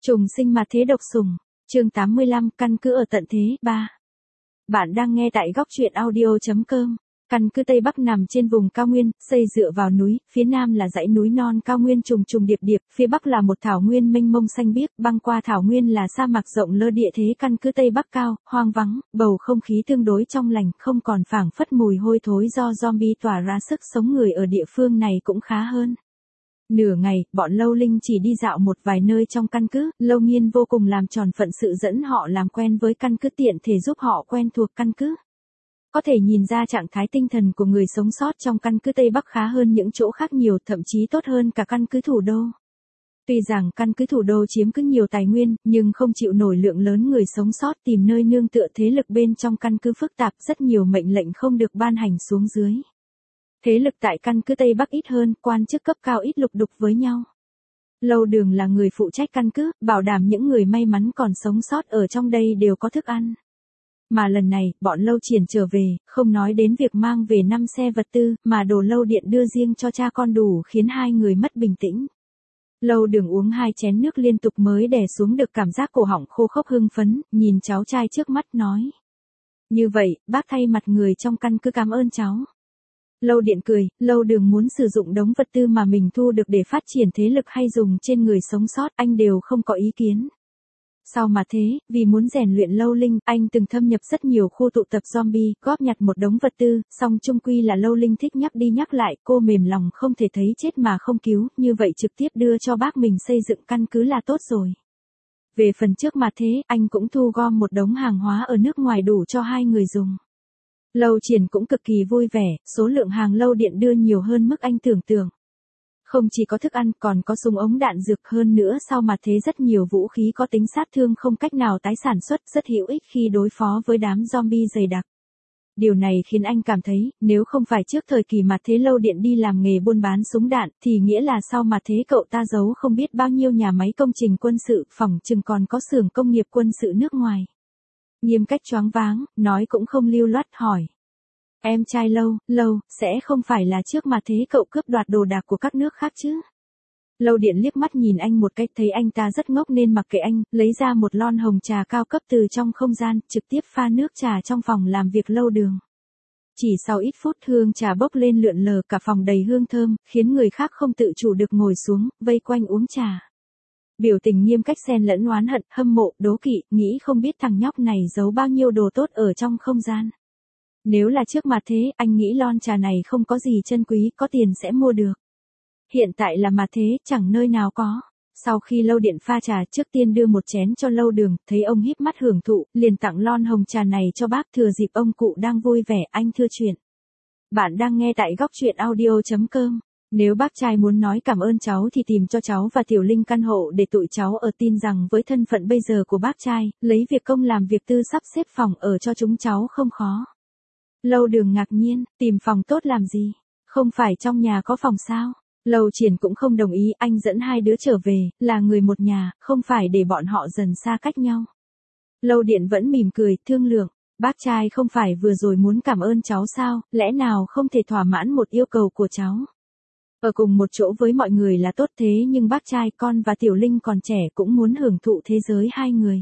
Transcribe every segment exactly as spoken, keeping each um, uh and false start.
Trùng sinh mà thế độc sủng. Chương tám mươi lăm, căn cứ ở tận thế, ba. Bạn đang nghe tại góc truyện audio chấm com. Căn cứ Tây Bắc nằm trên vùng cao nguyên, xây dựa vào núi, phía nam là dãy núi non cao nguyên trùng trùng điệp điệp, phía bắc là một thảo nguyên mênh mông xanh biếc, băng qua thảo nguyên là sa mạc rộng lơ địa thế căn cứ Tây Bắc cao, hoang vắng, bầu không khí tương đối trong lành, không còn phảng phất mùi hôi thối do zombie tỏa ra, sức sống người ở địa phương này cũng khá hơn. Nửa ngày, bọn Lâu Linh chỉ đi dạo một vài nơi trong căn cứ, Lâu Nghiên vô cùng làm tròn phận sự dẫn họ làm quen với căn cứ, tiện thể giúp họ quen thuộc căn cứ. Có thể nhìn ra trạng thái tinh thần của người sống sót trong căn cứ Tây Bắc khá hơn những chỗ khác nhiều, thậm chí tốt hơn cả căn cứ thủ đô. Tuy rằng căn cứ thủ đô chiếm cứ nhiều tài nguyên, nhưng không chịu nổi lượng lớn người sống sót tìm nơi nương tựa, thế lực bên trong căn cứ phức tạp, rất nhiều mệnh lệnh không được ban hành xuống dưới. Thế lực tại căn cứ Tây Bắc ít hơn, quan chức cấp cao ít lục đục với nhau. Lâu Đường là người phụ trách căn cứ, bảo đảm những người may mắn còn sống sót ở trong đây đều có thức ăn. Mà lần này, bọn Lâu Triển trở về, không nói đến việc mang về năm xe vật tư, mà đồ Lâu Điện đưa riêng cho cha con đủ khiến hai người mất bình tĩnh. Lâu Đường uống hai chén nước liên tục mới đè xuống được cảm giác cổ họng khô khốc, hưng phấn, nhìn cháu trai trước mắt nói. Như vậy, bác thay mặt người trong căn cứ cảm ơn cháu. Lâu Điện cười, Lâu Đường muốn sử dụng đống vật tư mà mình thu được để phát triển thế lực hay dùng trên người sống sót, anh đều không có ý kiến. Sau mà thế, vì muốn rèn luyện Lâu Linh, anh từng thâm nhập rất nhiều khu tụ tập zombie, góp nhặt một đống vật tư, song chung quy là Lâu Linh thích nhắc đi nhắc lại, cô mềm lòng không thể thấy chết mà không cứu, như vậy trực tiếp đưa cho bác mình xây dựng căn cứ là tốt rồi. Về phần trước mà thế, anh cũng thu gom một đống hàng hóa ở nước ngoài đủ cho hai người dùng. Lâu Triển cũng cực kỳ vui vẻ, số lượng hàng Lâu Điện đưa nhiều hơn mức anh tưởng tượng. Không chỉ có thức ăn, còn có súng ống đạn dược, hơn nữa sau mà thế rất nhiều vũ khí có tính sát thương không cách nào tái sản xuất, rất hữu ích khi đối phó với đám zombie dày đặc. Điều này khiến anh cảm thấy, nếu không phải trước thời kỳ mà thế Lâu Điện đi làm nghề buôn bán súng đạn, thì nghĩa là sau mà thế cậu ta giấu không biết bao nhiêu nhà máy công trình quân sự, phỏng chừng còn có xưởng công nghiệp quân sự nước ngoài. Nghiêm Cách choáng váng, nói cũng không lưu loát, hỏi. Em trai Lâu, Lâu, sẽ không phải là trước mà thế cậu cướp đoạt đồ đạc của các nước khác chứ? Lâu Điện liếc mắt nhìn anh một cách, thấy anh ta rất ngốc nên mặc kệ anh, lấy ra một lon hồng trà cao cấp từ trong không gian, trực tiếp pha nước trà trong phòng làm việc Lâu Đường. Chỉ sau ít phút hương trà bốc lên lượn lờ, cả phòng đầy hương thơm, khiến người khác không tự chủ được ngồi xuống, vây quanh uống trà. Biểu tình Nghiêm Cách xen lẫn oán hận, hâm mộ, đố kỵ, nghĩ không biết thằng nhóc này giấu bao nhiêu đồ tốt ở trong không gian. Nếu là trước mà thế, anh nghĩ lon trà này không có gì chân quý, có tiền sẽ mua được. Hiện tại là mà thế, chẳng nơi nào có. Sau khi Lâu Điện pha trà, trước tiên đưa một chén cho Lâu Đường, thấy ông híp mắt hưởng thụ, liền tặng lon hồng trà này cho bác, thừa dịp ông cụ đang vui vẻ, anh thưa chuyện. Bạn đang nghe tại góc truyện audio chấm com. Nếu bác trai muốn nói cảm ơn cháu thì tìm cho cháu và Tiểu Linh căn hộ để tụi cháu ở, tin rằng với thân phận bây giờ của bác trai, lấy việc công làm việc tư, sắp xếp phòng ở cho chúng cháu không khó. Lâu Đường ngạc nhiên, tìm phòng tốt làm gì? Không phải trong nhà có phòng sao? Lâu Triển cũng không đồng ý, anh dẫn hai đứa trở về, là người một nhà, không phải để bọn họ dần xa cách nhau. Lâu Điện vẫn mỉm cười, thương lượng, bác trai không phải vừa rồi muốn cảm ơn cháu sao, lẽ nào không thể thỏa mãn một yêu cầu của cháu? Ở cùng một chỗ với mọi người là tốt, thế nhưng bác trai, con và Tiểu Linh còn trẻ cũng muốn hưởng thụ thế giới hai người.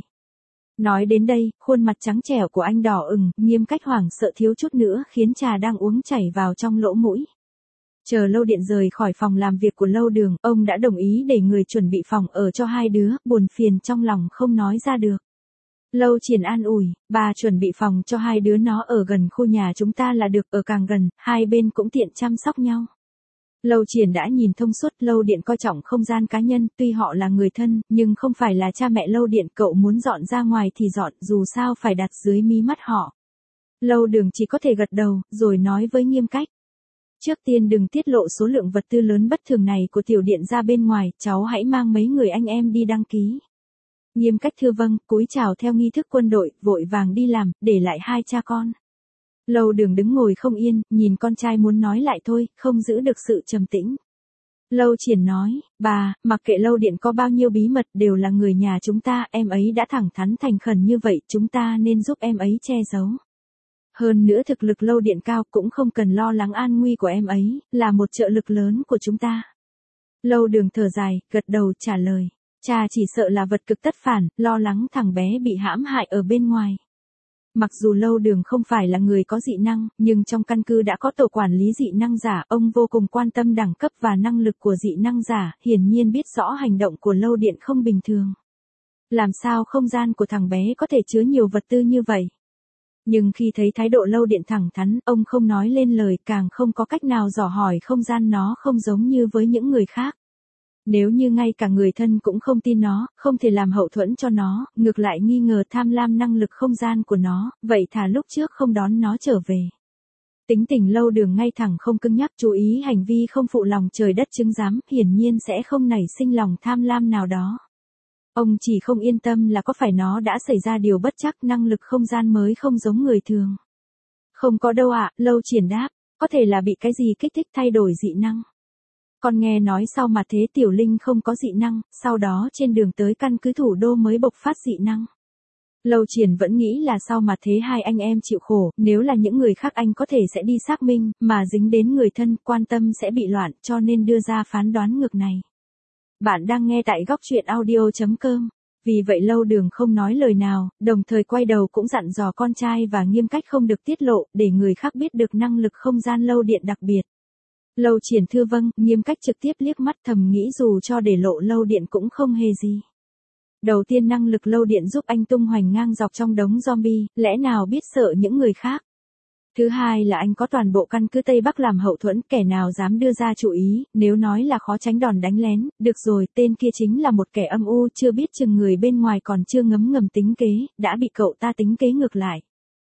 Nói đến đây, khuôn mặt trắng trẻo của anh đỏ ửng, Nghiêm Cách hoảng sợ thiếu chút nữa khiến trà đang uống chảy vào trong lỗ mũi. Chờ Lâu Điện rời khỏi phòng làm việc của Lâu Đường, ông đã đồng ý để người chuẩn bị phòng ở cho hai đứa, buồn phiền trong lòng không nói ra được. Lâu Triển an ủi, bà chuẩn bị phòng cho hai đứa nó ở gần khu nhà chúng ta là được, ở càng gần, hai bên cũng tiện chăm sóc nhau. Lâu Triển đã nhìn thông suốt, Lâu Điện coi trọng không gian cá nhân, tuy họ là người thân, nhưng không phải là cha mẹ Lâu Điện, cậu muốn dọn ra ngoài thì dọn, dù sao phải đặt dưới mí mắt họ. Lâu Đường chỉ có thể gật đầu, rồi nói với Nghiêm Cách. Trước tiên đừng tiết lộ số lượng vật tư lớn bất thường này của Tiểu Điện ra bên ngoài, cháu hãy mang mấy người anh em đi đăng ký. Nghiêm Cách thưa vâng, cúi chào theo nghi thức quân đội, vội vàng đi làm, để lại hai cha con. Lâu Đường đứng ngồi không yên, nhìn con trai muốn nói lại thôi, không giữ được sự trầm tĩnh. Lâu Triển nói, bà, mặc kệ Lâu Điện có bao nhiêu bí mật, đều là người nhà chúng ta, em ấy đã thẳng thắn thành khẩn như vậy, chúng ta nên giúp em ấy che giấu. Hơn nữa thực lực Lâu Điện cao, cũng không cần lo lắng an nguy của em ấy, là một trợ lực lớn của chúng ta. Lâu Đường thở dài, gật đầu trả lời. Cha chỉ sợ là vật cực tất phản, lo lắng thằng bé bị hãm hại ở bên ngoài. Mặc dù Lâu Đường không phải là người có dị năng, nhưng trong căn cứ đã có tổ quản lý dị năng giả, ông vô cùng quan tâm đẳng cấp và năng lực của dị năng giả, hiển nhiên biết rõ hành động của Lâu Điện không bình thường. Làm sao không gian của thằng bé có thể chứa nhiều vật tư như vậy? Nhưng khi thấy thái độ Lâu Điện thẳng thắn, ông không nói lên lời, càng không có cách nào dò hỏi không gian nó không giống như với những người khác. Nếu như ngay cả người thân cũng không tin nó, không thể làm hậu thuẫn cho nó, ngược lại nghi ngờ tham lam năng lực không gian của nó, vậy thà lúc trước không đón nó trở về. Tính tình Lâu Đường ngay thẳng không cứng nhắc, chú ý hành vi không phụ lòng trời đất chứng giám, hiển nhiên sẽ không nảy sinh lòng tham lam nào đó. Ông chỉ không yên tâm là có phải nó đã xảy ra điều bất trắc, năng lực không gian mới không giống người thường. Không có đâu ạ, Lâu Triển đáp, có thể là bị cái gì kích thích thay đổi dị năng. Con nghe nói sau mà thế Tiểu Linh không có dị năng, sau đó trên đường tới căn cứ thủ đô mới bộc phát dị năng. Lâu Triển vẫn nghĩ là sau mà thế hai anh em chịu khổ, nếu là những người khác anh có thể sẽ đi xác minh, mà dính đến người thân quan tâm sẽ bị loạn, cho nên đưa ra phán đoán ngược này. Bạn đang nghe tại góc truyện audio chấm com. Vì vậy Lâu Đường không nói lời nào, đồng thời quay đầu cũng dặn dò con trai và nghiêm cách không được tiết lộ, để người khác biết được năng lực không gian Lâu Điện đặc biệt. Lâu Triển thưa vâng, nghiêm cách trực tiếp liếc mắt thầm nghĩ dù cho để lộ Lâu Điện cũng không hề gì. Đầu tiên năng lực Lâu Điện giúp anh tung hoành ngang dọc trong đống zombie, lẽ nào biết sợ những người khác. Thứ hai là anh có toàn bộ căn cứ Tây Bắc làm hậu thuẫn, kẻ nào dám đưa ra chủ ý, nếu nói là khó tránh đòn đánh lén, được rồi, tên kia chính là một kẻ âm u, chưa biết chừng người bên ngoài còn chưa ngấm ngầm tính kế, đã bị cậu ta tính kế ngược lại.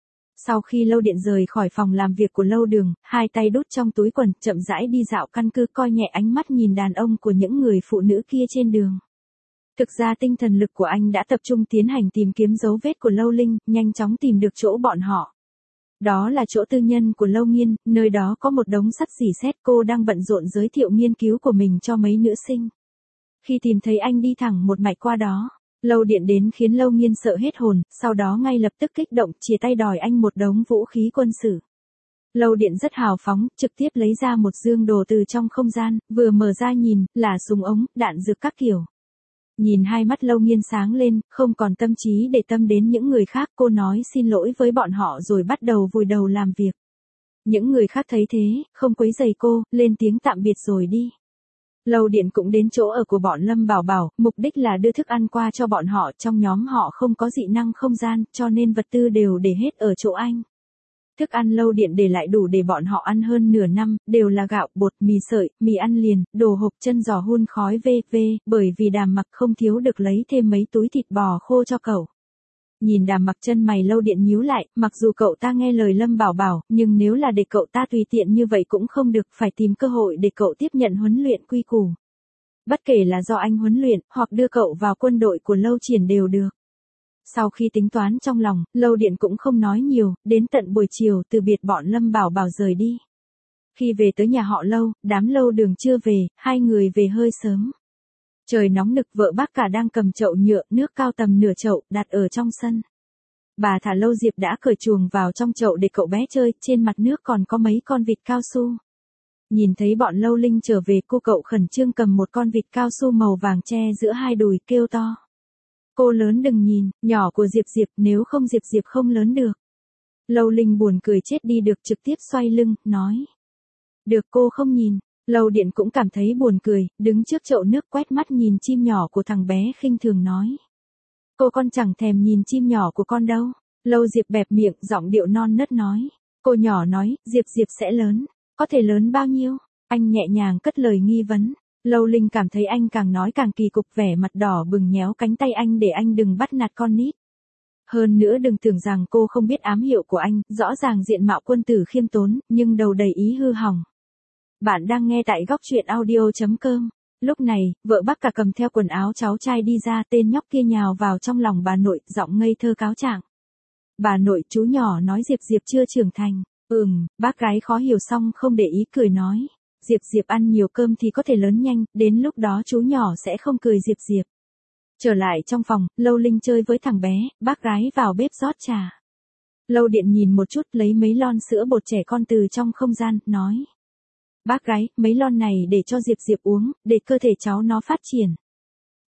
Sau khi Lâu Điện rời khỏi phòng làm việc của Lâu Đường, hai tay đút trong túi quần, chậm rãi đi dạo căn cứ, coi nhẹ ánh mắt nhìn đàn ông của những người phụ nữ kia trên đường. Thực ra tinh thần lực của anh đã tập trung tiến hành tìm kiếm dấu vết của Lâu Linh, nhanh chóng tìm được chỗ bọn họ. Đó là chỗ tư nhân của Lâu Nghiên, nơi đó có một đống sắt xỉ sét, cô đang bận rộn giới thiệu nghiên cứu của mình cho mấy nữ sinh. Khi tìm thấy anh đi thẳng một mạch qua đó, Lâu Điện đến khiến Lâu Nghiên sợ hết hồn, sau đó ngay lập tức kích động, chìa tay đòi anh một đống vũ khí quân sự. Lâu Điện rất hào phóng, trực tiếp lấy ra một dương đồ từ trong không gian, vừa mở ra nhìn, là súng ống, đạn dược các kiểu. Nhìn hai mắt Lâu Nghiên sáng lên, không còn tâm trí để tâm đến những người khác, cô nói xin lỗi với bọn họ rồi bắt đầu vùi đầu làm việc. Những người khác thấy thế, không quấy rầy cô, lên tiếng tạm biệt rồi đi. Lâu Điện cũng đến chỗ ở của bọn Lâm Bảo Bảo, mục đích là đưa thức ăn qua cho bọn họ, trong nhóm họ không có dị năng không gian, cho nên vật tư đều để hết ở chỗ anh. Thức ăn Lâu Điện để lại đủ để bọn họ ăn hơn nửa năm, đều là gạo, bột, mì sợi, mì ăn liền, đồ hộp, chân giò hun khói vê vê, bởi vì Đàm Mặc không thiếu được lấy thêm mấy túi thịt bò khô cho cậu. Nhìn Đàm Mặc chân mày Lâu Điện nhíu lại, mặc dù cậu ta nghe lời Lâm Bảo Bảo, nhưng nếu là để cậu ta tùy tiện như vậy cũng không được, phải tìm cơ hội để cậu tiếp nhận huấn luyện quy củ. Bất kể là do anh huấn luyện, hoặc đưa cậu vào quân đội của Lâu Triển đều được. Sau khi tính toán trong lòng, Lâu Điện cũng không nói nhiều, đến tận buổi chiều từ biệt bọn Lâm Bảo Bảo rời đi. Khi về tới nhà họ Lâu, đám Lâu Đường chưa về, hai người về hơi sớm. Trời nóng nực, vợ bác cả đang cầm chậu nhựa, nước cao tầm nửa chậu, đặt ở trong sân. Bà thả Lâu Diệp đã cởi chuồng vào trong chậu để cậu bé chơi, trên mặt nước còn có mấy con vịt cao su. Nhìn thấy bọn Lâu Linh trở về, cô cậu khẩn trương cầm một con vịt cao su màu vàng che giữa hai đùi, kêu to. Cô lớn đừng nhìn, nhỏ của Diệp Diệp, nếu không Diệp Diệp không lớn được. Lâu Linh buồn cười chết đi được, trực tiếp xoay lưng, nói. Được, cô không nhìn. Lâu Điện cũng cảm thấy buồn cười, đứng trước chậu nước quét mắt nhìn chim nhỏ của thằng bé khinh thường nói. Cô con chẳng thèm nhìn chim nhỏ của con đâu. Lâu Diệp bẹp miệng, giọng điệu non nớt nói. Cô nhỏ nói, Diệp Diệp sẽ lớn. Có thể lớn bao nhiêu? Anh nhẹ nhàng cất lời nghi vấn. Lâu Linh cảm thấy anh càng nói càng kỳ cục, vẻ mặt đỏ bừng, nhéo cánh tay anh để anh đừng bắt nạt con nít. Hơn nữa đừng tưởng rằng cô không biết ám hiệu của anh, rõ ràng diện mạo quân tử khiêm tốn, nhưng đầu đầy ý hư hỏng. Bạn đang nghe tại góc truyện audio chấm com. Lúc này, vợ bác cả cầm theo quần áo cháu trai đi ra, tên nhóc kia nhào vào trong lòng bà nội, giọng ngây thơ cáo trạng. Bà nội, chú nhỏ nói Diệp Diệp chưa trưởng thành. Ừm, bác gái khó hiểu xong không để ý, cười nói. Diệp Diệp ăn nhiều cơm thì có thể lớn nhanh, đến lúc đó chú nhỏ sẽ không cười Diệp Diệp. Trở lại trong phòng, Lâu Linh chơi với thằng bé, bác gái vào bếp rót trà. Lâu Điện nhìn một chút, lấy mấy lon sữa bột trẻ con từ trong không gian, nói. Bác gái, mấy lon này để cho Diệp Diệp uống, để cơ thể cháu nó phát triển.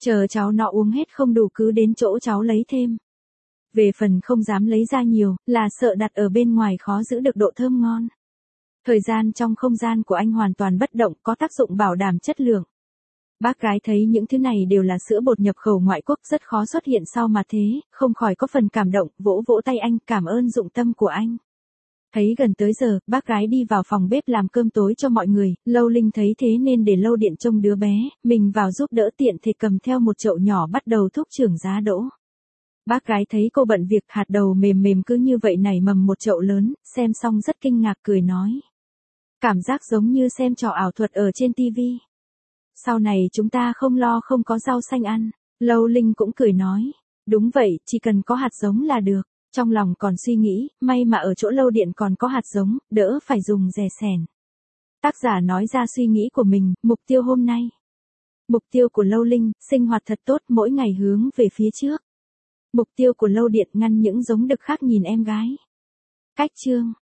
Chờ cháu nó uống hết không đủ cứ đến chỗ cháu lấy thêm. Về phần không dám lấy ra nhiều, là sợ đặt ở bên ngoài khó giữ được độ thơm ngon. Thời gian trong không gian của anh hoàn toàn bất động, có tác dụng bảo đảm chất lượng. Bác gái thấy những thứ này đều là sữa bột nhập khẩu ngoại quốc rất khó xuất hiện sau mà thế, không khỏi có phần cảm động, vỗ vỗ tay anh, cảm ơn dụng tâm của anh. Thấy gần tới giờ, bác gái đi vào phòng bếp làm cơm tối cho mọi người, Lâu Linh thấy thế nên để Lâu Điện trông đứa bé, mình vào giúp đỡ tiện thể cầm theo một chậu nhỏ bắt đầu thúc trưởng giá đỗ. Bác gái thấy cô bận việc, hạt đầu mềm mềm cứ như vậy nảy mầm một chậu lớn, xem xong rất kinh ngạc cười nói. Cảm giác giống như xem trò ảo thuật ở trên tivi. Sau này chúng ta không lo không có rau xanh ăn. Lâu Linh cũng cười nói. Đúng vậy, chỉ cần có hạt giống là được. Trong lòng còn suy nghĩ, may mà ở chỗ Lâu Điện còn có hạt giống, đỡ phải dùng dè sẻn. Tác giả nói ra suy nghĩ của mình, mục tiêu hôm nay. Mục tiêu của Lâu Linh, sinh hoạt thật tốt mỗi ngày hướng về phía trước. Mục tiêu của Lâu Điện, ngăn những giống đực khác nhìn em gái. Cách chương